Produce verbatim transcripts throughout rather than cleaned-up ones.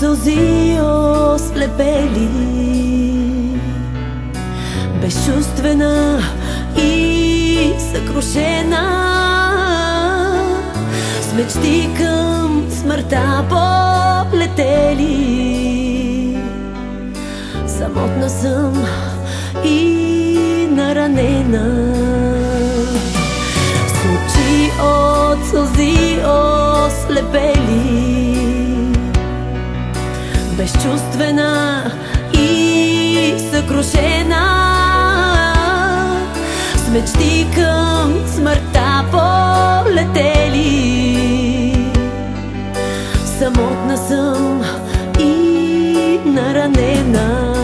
сълзи ослепели, безчувствена и съкрушена, с мечти към смъртта полетели. Самотна съм и наранена, с очи от сълзи ослепели, безчувствена и съкрушена, с мечти към смъртта полетели. Самотна съм и наранена.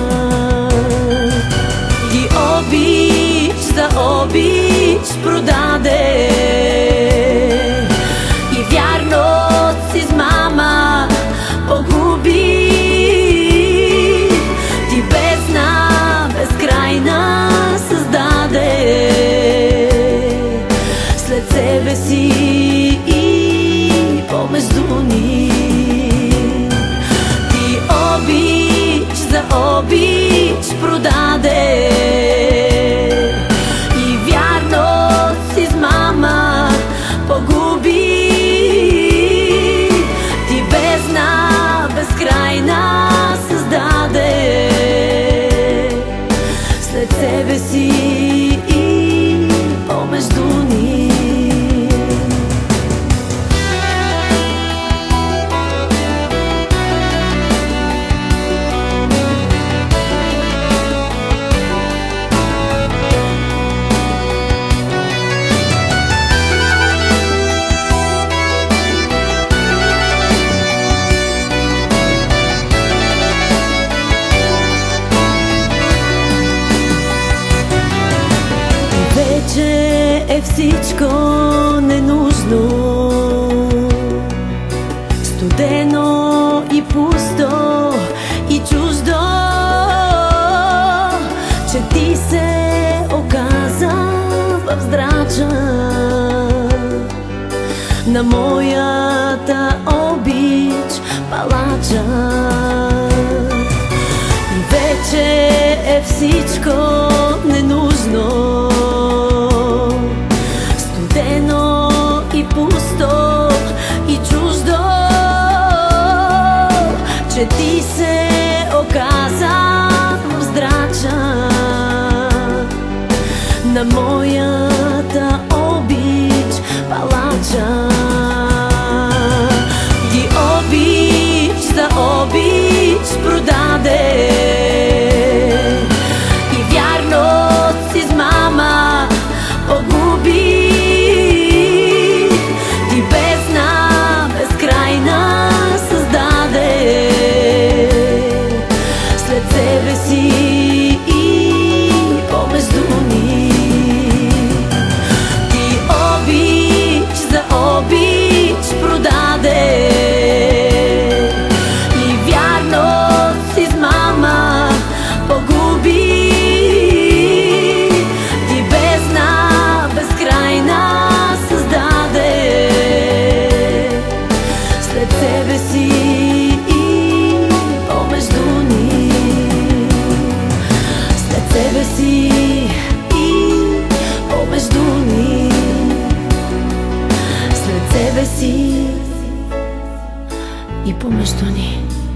И обич за обич продаде, и вярност с измама погуби. Ти бездна безкрайна създаде след себе си и помежду ни. Ти обич за обич продаде, и вярност с измама погуби. Ти бездна безкрайна създаде след себе си и помежду ни. Вече е всичко ненужно, студено и пусто и чуждо, че ти се оказа в здрача на моята обич палача. И вече е всичко ненужно, студено и пусто и чуждо, че ти се оказа в здрача на моята обич палача. И обич за обич продаде, и вярност с измама погуби. Ти бездна безкрайна създаде след себе си и помежду ни. Ти обич за обич продаде, и вярност с измама погуби. Ти бездна безкрайна създаде след себе си и помежду ни. След себе си и помежду ни. След себе си и помежду ни.